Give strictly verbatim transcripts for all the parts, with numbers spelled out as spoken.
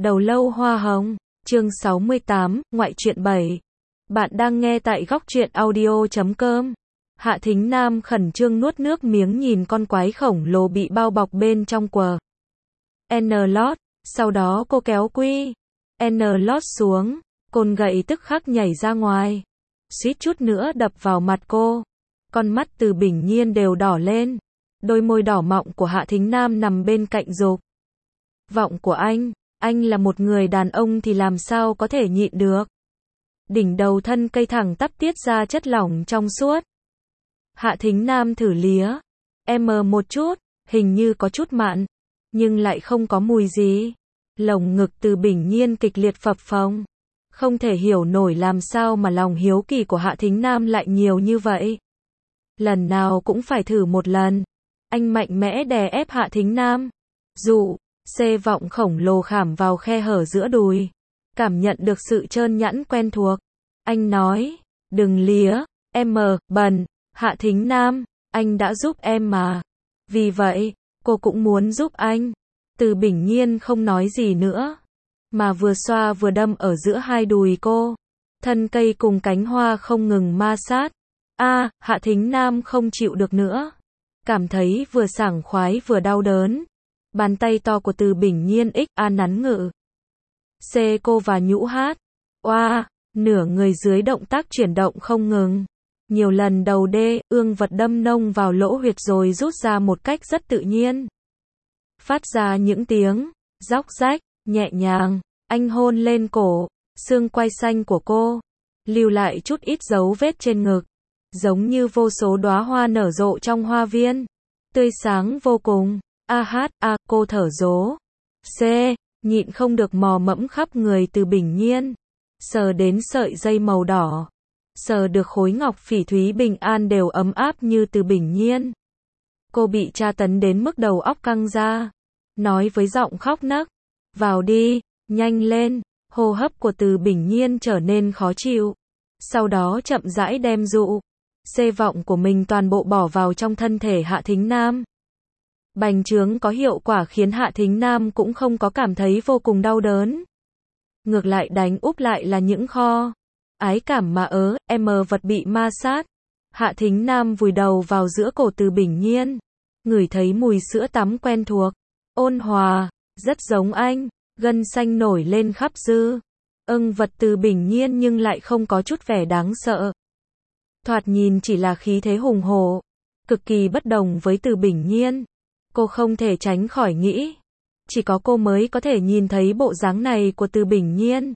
Đầu lâu hoa hồng, chương sáu mươi tám, ngoại truyện bảy. Bạn đang nghe tại góc truyện audio chấm com. Hạ Thính Nam khẩn trương nuốt nước miếng nhìn con quái khổng lồ bị bao bọc bên trong quờ N-Lót, sau đó cô kéo quy N-Lót xuống, côn gậy tức khắc nhảy ra ngoài, suýt chút nữa đập vào mặt cô. Con mắt Từ Bình Nhiên đều đỏ lên, đôi môi đỏ mọng của Hạ Thính Nam nằm bên cạnh dục vọng của anh. Anh là một người đàn ông thì làm sao có thể nhịn được. Đỉnh đầu thân cây thẳng tắp tiết ra chất lỏng trong suốt. Hạ Thính Nam thử lía em một chút, hình như có chút mặn, nhưng lại không có mùi gì. Lồng ngực Từ Bình Nhiên kịch liệt phập phồng, không thể hiểu nổi làm sao mà lòng hiếu kỳ của Hạ Thính Nam lại nhiều như vậy. Lần nào cũng phải thử một lần. Anh mạnh mẽ đè ép Hạ Thính Nam, dụ xê vọng khổng lồ khảm vào khe hở giữa đùi, cảm nhận được sự trơn nhẵn quen thuộc. Anh nói, đừng lía, em bần, Hạ Thính Nam, anh đã giúp em mà. Vì vậy, cô cũng muốn giúp anh. Từ Bình Nhiên không nói gì nữa, mà vừa xoa vừa đâm ở giữa hai đùi cô. Thân cây cùng cánh hoa không ngừng ma sát. A, Hạ Thính Nam không chịu được nữa. Cảm thấy vừa sảng khoái vừa đau đớn. Bàn tay to của Từ Bình Nhiên ích a nắn ngự C cô và nhũ hát. Oa, nửa người dưới động tác chuyển động không ngừng. Nhiều lần đầu đê, ương vật đâm nông vào lỗ huyệt rồi rút ra một cách rất tự nhiên. Phát ra những tiếng róc rách, nhẹ nhàng. Anh hôn lên cổ, xương quai xanh của cô, lưu lại chút ít dấu vết trên ngực, giống như vô số đóa hoa nở rộ trong hoa viên, tươi sáng vô cùng. A hát, a, cô thở dố. C, nhịn không được mò mẫm khắp người Từ Bình Nhiên. Sờ đến sợi dây màu đỏ. Sờ được khối ngọc phỉ thúy bình an đều ấm áp như Từ Bình Nhiên. Cô bị tra tấn đến mức đầu óc căng ra. Nói với giọng khóc nấc. Vào đi, nhanh lên. Hô hấp của Từ Bình Nhiên trở nên khó chịu. Sau đó chậm rãi đem dụ xê vọng của mình toàn bộ bỏ vào trong thân thể Hạ Thính Nam. Bành trướng có hiệu quả khiến Hạ Thính Nam cũng không có cảm thấy vô cùng đau đớn. Ngược lại đánh úp lại là những kho ái cảm mà ớ, em vật bị ma sát. Hạ Thính Nam vùi đầu vào giữa cổ Từ Bình Nhiên, ngửi thấy mùi sữa tắm quen thuộc, ôn hòa, rất giống anh, gân xanh nổi lên khắp dư. Ưng vật Từ Bình Nhiên nhưng lại không có chút vẻ đáng sợ. Thoạt nhìn chỉ là khí thế hùng hổ, cực kỳ bất đồng với Từ Bình Nhiên. Cô không thể tránh khỏi nghĩ, chỉ có cô mới có thể nhìn thấy bộ dáng này của Từ Bình Nhiên.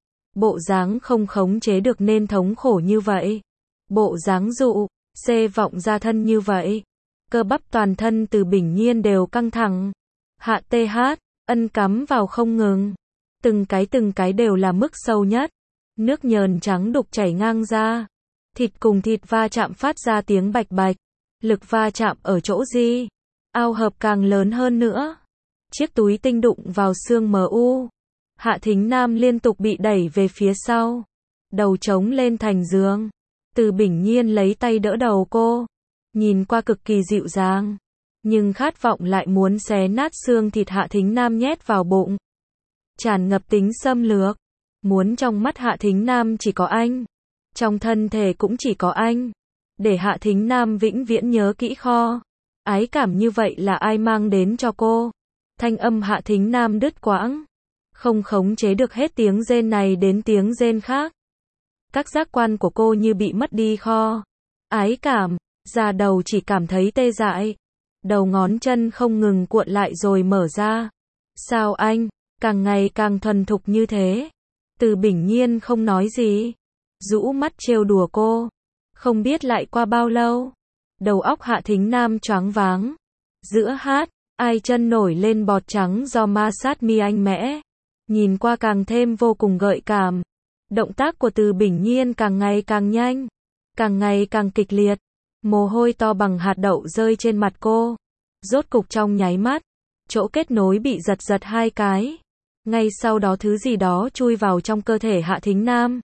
Bộ dáng không khống chế được nên thống khổ như vậy. Bộ dáng dụ xê vọng ra thân như vậy. Cơ bắp toàn thân Từ Bình Nhiên đều căng thẳng. Hạ tê hát, ân cắm vào không ngừng. Từng cái từng cái đều là mức sâu nhất. Nước nhờn trắng đục chảy ngang ra. Thịt cùng thịt va chạm phát ra tiếng bạch bạch. Lực va chạm ở chỗ gì? Ao hợp càng lớn hơn nữa. Chiếc túi tinh đụng vào xương mờ u. Hạ Thính Nam liên tục bị đẩy về phía sau. Đầu trống lên thành giường. Từ Bình Nhiên lấy tay đỡ đầu cô. Nhìn qua cực kỳ dịu dàng. Nhưng khát vọng lại muốn xé nát xương thịt Hạ Thính Nam nhét vào bụng. Tràn ngập tính xâm lược. Muốn trong mắt Hạ Thính Nam chỉ có anh. Trong thân thể cũng chỉ có anh. Để Hạ Thính Nam vĩnh viễn nhớ kỹ kho ái cảm như vậy là ai mang đến cho cô. Thanh âm Hạ Thính Nam đứt quãng, không khống chế được hết tiếng rên này đến tiếng rên khác. Các giác quan của cô như bị mất đi kho ái cảm, da đầu chỉ cảm thấy tê dại. Đầu ngón chân không ngừng cuộn lại rồi mở ra. Sao anh, càng ngày càng thuần thục như thế? Từ Bình Nhiên không nói gì, rũ mắt trêu đùa cô. Không biết lại qua bao lâu, đầu óc Hạ Thính Nam choáng váng. Giữa hát, ai chân nổi lên bọt trắng do ma sát mi anh mẽ. Nhìn qua càng thêm vô cùng gợi cảm. Động tác của Từ Bình Nhiên càng ngày càng nhanh, càng ngày càng kịch liệt. Mồ hôi to bằng hạt đậu rơi trên mặt cô. Rốt cục trong nháy mắt, chỗ kết nối bị giật giật hai cái. Ngay sau đó thứ gì đó chui vào trong cơ thể Hạ Thính Nam.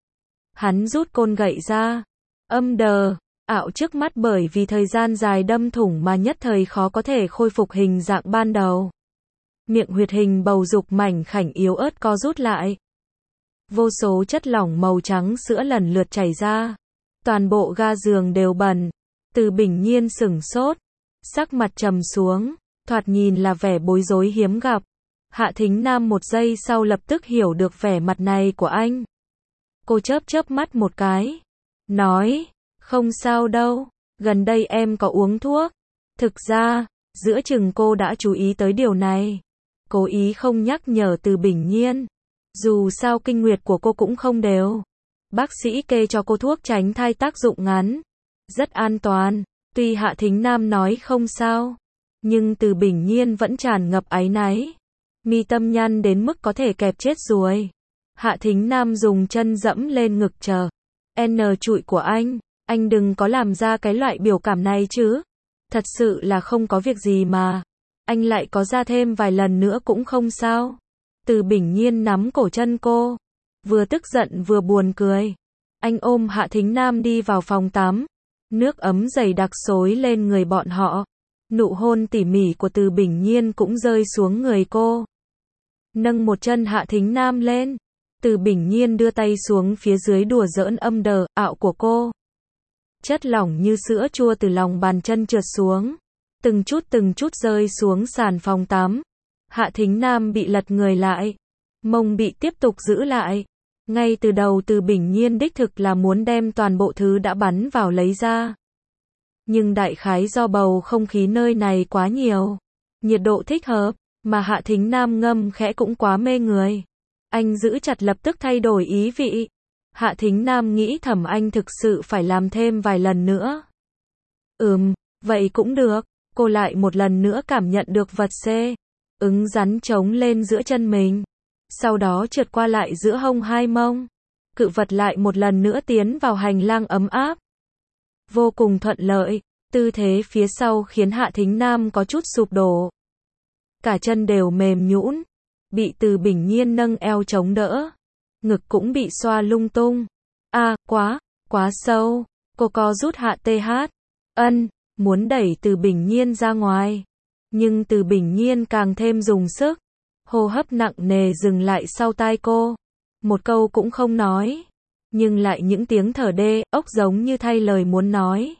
Hắn rút côn gậy ra. Âm đờ. Ảo trước mắt bởi vì thời gian dài đâm thủng mà nhất thời khó có thể khôi phục hình dạng ban đầu. miệng huyệt hình bầu dục mảnh khảnh yếu ớt co rút lại. Vô số chất lỏng màu trắng sữa lần lượt chảy ra. Toàn bộ ga giường đều bẩn. Từ Bình Nhiên sửng sốt, sắc mặt trầm xuống, thoạt nhìn là vẻ bối rối hiếm gặp. Hạ Thính Nam một giây sau lập tức hiểu được vẻ mặt này của anh. Cô chớp chớp mắt một cái, nói, không sao đâu, gần đây em có uống thuốc. Thực ra, giữa chừng cô đã chú ý tới điều này. Cố ý không nhắc nhở Từ Bình Nhiên. Dù sao kinh nguyệt của cô cũng không đều. Bác sĩ kê cho cô thuốc tránh thai tác dụng ngắn. Rất an toàn. Tuy Hạ Thính Nam nói không sao, nhưng Từ Bình Nhiên vẫn tràn ngập áy náy. Mi tâm nhăn đến mức có thể kẹp chết ruồi. Hạ Thính Nam dùng chân dẫm lên ngực chờ. N trụi của anh, anh đừng có làm ra cái loại biểu cảm này chứ. Thật sự là không có việc gì mà. Anh lại có ra thêm vài lần nữa cũng không sao. Từ Bình Nhiên nắm cổ chân cô, vừa tức giận vừa buồn cười. Anh ôm Hạ Thính Nam đi vào phòng tắm. Nước ấm dày đặc xối lên người bọn họ. Nụ hôn tỉ mỉ của Từ Bình Nhiên cũng rơi xuống người cô. Nâng một chân Hạ Thính Nam lên. Từ Bình Nhiên đưa tay xuống phía dưới đùa giỡn âm đờ, ạo của cô. Chất lỏng như sữa chua từ lòng bàn chân trượt xuống. Từng chút từng chút rơi xuống sàn phòng tắm. Hạ Thính Nam bị lật người lại. Mông bị tiếp tục giữ lại. Ngay từ đầu Từ Bình Nhiên đích thực là muốn đem toàn bộ thứ đã bắn vào lấy ra. Nhưng đại khái do bầu không khí nơi này quá nhiều. Nhiệt độ thích hợp, mà Hạ Thính Nam ngâm khẽ cũng quá mê người. Anh giữ chặt lập tức thay đổi ý vị. Hạ Thính Nam nghĩ thầm anh thực sự phải làm thêm vài lần nữa. Ừm, vậy cũng được. Cô lại một lần nữa cảm nhận được vật xê. Ứng rắn trống lên giữa chân mình. Sau đó trượt qua lại giữa hông hai mông. Cự vật lại một lần nữa tiến vào hành lang ấm áp. Vô cùng thuận lợi. Tư thế phía sau khiến Hạ Thính Nam có chút sụp đổ. Cả chân đều mềm nhũn. Bị Từ Bình Nhiên nâng eo chống đỡ. Ngực cũng bị xoa lung tung. A, à, quá, quá sâu. Cô co rút Hạ tê hát. Ân, muốn đẩy Từ Bình Nhiên ra ngoài. Nhưng Từ Bình Nhiên càng thêm dùng sức. Hô hấp nặng nề dừng lại sau tai cô. Một câu cũng không nói. Nhưng lại những tiếng thở đê, ốc giống như thay lời muốn nói.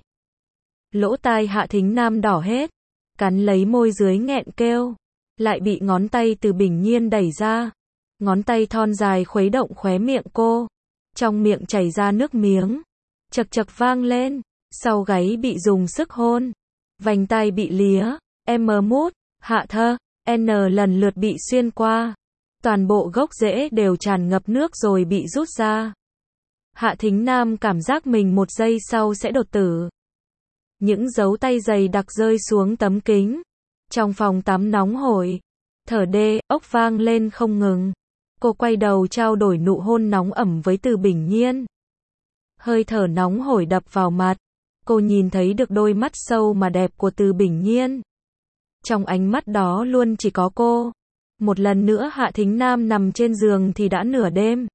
Lỗ tai Hạ Thính Nam đỏ hết. Cắn lấy môi dưới nghẹn kêu. Lại bị ngón tay Từ Bình Nhiên đẩy ra. Ngón tay thon dài khuấy động khóe miệng cô. Trong miệng chảy ra nước miếng. Chật chật vang lên. Sau gáy bị dùng sức hôn. Vành tai bị lía. M mút, hạ thơ, N lần lượt bị xuyên qua. Toàn bộ gốc rễ đều tràn ngập nước rồi bị rút ra. Hạ Thính Nam cảm giác mình một giây sau sẽ đột tử. Những dấu tay dày đặc rơi xuống tấm kính. Trong phòng tắm nóng hổi. Thở đê, ốc vang lên không ngừng. Cô quay đầu trao đổi nụ hôn nóng ẩm với Từ Bình Nhiên. Hơi thở nóng hổi đập vào mặt. Cô nhìn thấy được đôi mắt sâu mà đẹp của Từ Bình Nhiên. Trong ánh mắt đó luôn chỉ có cô. Một lần nữa Hạ Thính Nam nằm trên giường thì đã nửa đêm.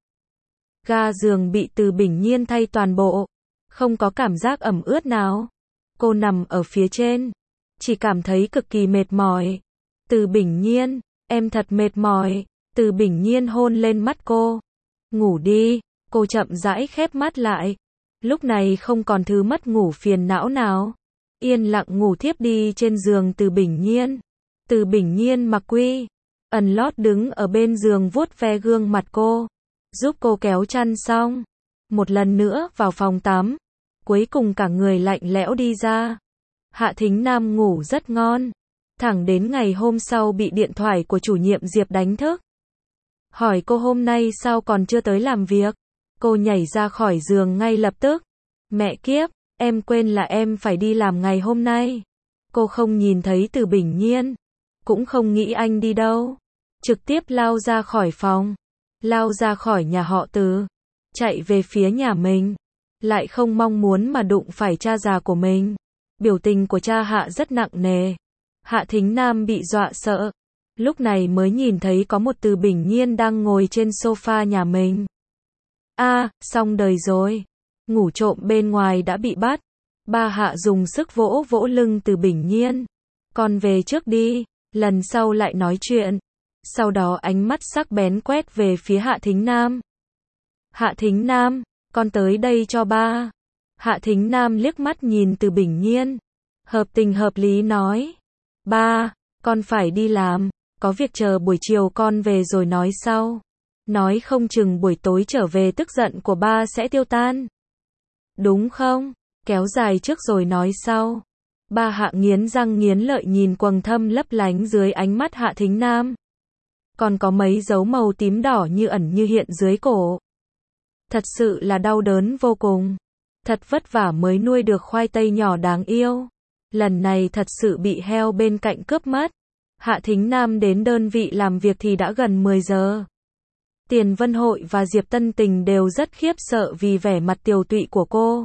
Ga giường bị Từ Bình Nhiên thay toàn bộ. Không có cảm giác ẩm ướt nào. Cô nằm ở phía trên. Chỉ cảm thấy cực kỳ mệt mỏi. Từ Bình Nhiên, em thật mệt mỏi. Từ Bình Nhiên hôn lên mắt cô. Ngủ đi. Cô chậm rãi khép mắt lại. Lúc này không còn thứ mất ngủ phiền não nào. Yên lặng ngủ thiếp đi trên giường Từ Bình Nhiên. Từ Bình Nhiên mặc quy. Ẩn lót đứng ở bên giường vuốt ve gương mặt cô. Giúp cô kéo chăn xong. Một lần nữa vào phòng tắm. Cuối cùng cả người lạnh lẽo đi ra. Hạ Thính Nam ngủ rất ngon. Thẳng đến ngày hôm sau bị điện thoại của chủ nhiệm Diệp đánh thức. Hỏi cô hôm nay sao còn chưa tới làm việc. Cô nhảy ra khỏi giường ngay lập tức. Mẹ kiếp, em quên là em phải đi làm ngày hôm nay. Cô không nhìn thấy Từ Bình Nhiên. Cũng không nghĩ anh đi đâu. Trực tiếp lao ra khỏi phòng. Lao ra khỏi nhà họ Từ. Chạy về phía nhà mình. Lại không mong muốn mà đụng phải cha già của mình. Biểu tình của cha Hạ rất nặng nề. Hạ Thính Nam bị dọa sợ. Lúc này mới nhìn thấy có một Từ Bình Nhiên đang ngồi trên sofa nhà mình. A, à, xong đời rồi. Ngủ trộm bên ngoài đã bị bắt. Ba Hạ dùng sức vỗ vỗ lưng Từ Bình Nhiên. Con về trước đi. lần sau lại nói chuyện. Sau đó ánh mắt sắc bén quét về phía Hạ Thính Nam. Hạ Thính Nam, con tới đây cho ba. Hạ Thính Nam liếc mắt nhìn Từ Bình Nhiên. Hợp tình hợp lý nói. Ba, con phải đi làm, có việc chờ buổi chiều con về rồi nói sau. Nói không chừng buổi tối trở về tức giận của ba sẽ tiêu tan. Đúng không? Kéo dài trước rồi nói sau. Ba Hạ nghiến răng nghiến lợi nhìn quầng thâm lấp lánh dưới ánh mắt Hạ Thính Nam. Còn có mấy dấu màu tím đỏ như ẩn như hiện dưới cổ. Thật sự là đau đớn vô cùng. Thật vất vả mới nuôi được khoai tây nhỏ đáng yêu. Lần này thật sự bị heo bên cạnh cướp mất. Hạ Thính Nam đến đơn vị làm việc thì đã gần mười giờ. Tiền Vân Hội và Diệp Tân Tình đều rất khiếp sợ vì vẻ mặt tiều tụy của cô.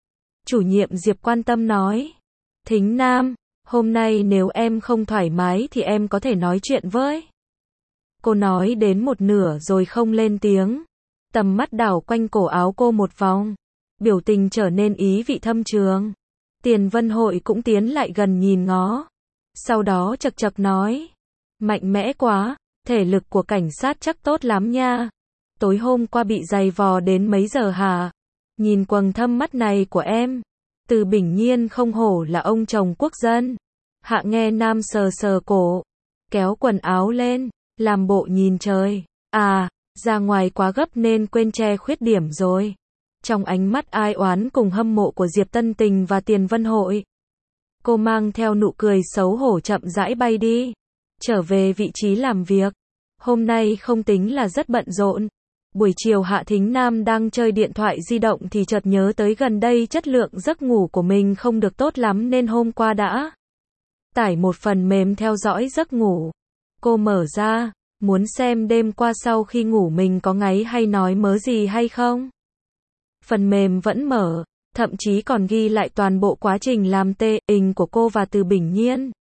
Chủ nhiệm Diệp quan tâm nói. Thính Nam, hôm nay nếu em không thoải mái thì em có thể nói chuyện với. Cô nói đến một nửa rồi không lên tiếng. Tầm mắt đảo quanh cổ áo cô một vòng. Biểu tình trở nên ý vị thâm trường. Tiền Vân Hội cũng tiến lại gần nhìn ngó. Sau đó chật chật nói. Mạnh mẽ quá, thể lực của cảnh sát chắc tốt lắm nha. Tối hôm qua bị giày vò đến mấy giờ hả? Nhìn quầng thâm mắt này của em. Từ Bình Nhiên không hổ là ông chồng quốc dân. Hạ nghe Nam sờ sờ cổ. Kéo quần áo lên, làm bộ nhìn trời. À, ra ngoài quá gấp nên quên che khuyết điểm rồi. Trong ánh mắt ai oán cùng hâm mộ của Diệp Tân Tình và Tiền Vân Hội. Cô mang theo nụ cười xấu hổ chậm rãi bay đi. Trở về vị trí làm việc. Hôm nay không tính là rất bận rộn. Buổi chiều Hạ Thính Nam đang chơi điện thoại di động thì chợt nhớ tới gần đây chất lượng giấc ngủ của mình không được tốt lắm nên hôm qua đã tải một phần mềm theo dõi giấc ngủ. Cô mở ra, muốn xem đêm qua sau khi ngủ mình có ngáy hay nói mớ gì hay không. Phần mềm vẫn mở, thậm chí còn ghi lại toàn bộ quá trình làm tê ình của cô và Từ Bình Nhiên.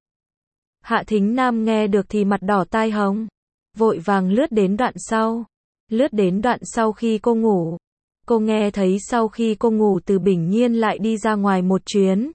Hạ Thính Nam nghe được thì mặt đỏ tai hồng, vội vàng lướt đến đoạn sau. Lướt đến đoạn sau khi cô ngủ. Cô nghe thấy sau khi cô ngủ Từ Bình Nhiên lại đi ra ngoài một chuyến.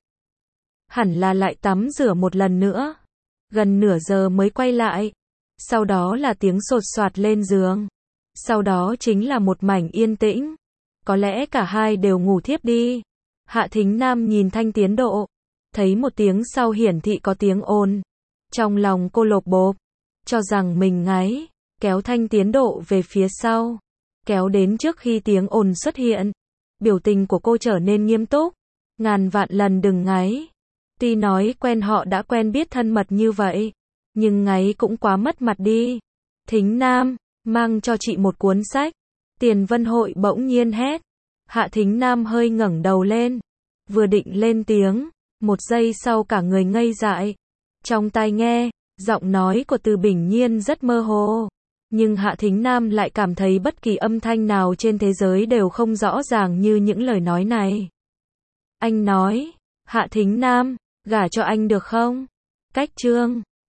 Hẳn là lại tắm rửa một lần nữa. Gần nửa giờ mới quay lại. Sau đó là tiếng sột soạt lên giường. Sau đó chính là một mảnh yên tĩnh. Có lẽ cả hai đều ngủ thiếp đi. Hạ Thính Nam nhìn thanh tiến độ. Thấy một tiếng sau hiển thị có tiếng ồn. Trong lòng cô lộp bộp. Cho rằng mình ngáy. Kéo thanh tiến độ về phía sau. Kéo đến trước khi tiếng ồn xuất hiện. Biểu tình của cô trở nên nghiêm túc. Ngàn vạn lần đừng ngáy. Tuy nói quen họ đã quen biết thân mật như vậy. Nhưng ngáy cũng quá mất mặt đi. Thính Nam, mang cho chị một cuốn sách. Tiền Vân Hội bỗng nhiên hét. Hạ Thính Nam hơi ngẩng đầu lên. Vừa định lên tiếng. Một giây sau cả người ngây dại. Trong tai nghe, giọng nói của Từ Bình Nhiên rất mơ hồ. Nhưng Hạ Thính Nam lại cảm thấy bất kỳ âm thanh nào trên thế giới đều không rõ ràng như những lời nói này. Anh nói, Hạ Thính Nam, gả cho anh được không? Cách chương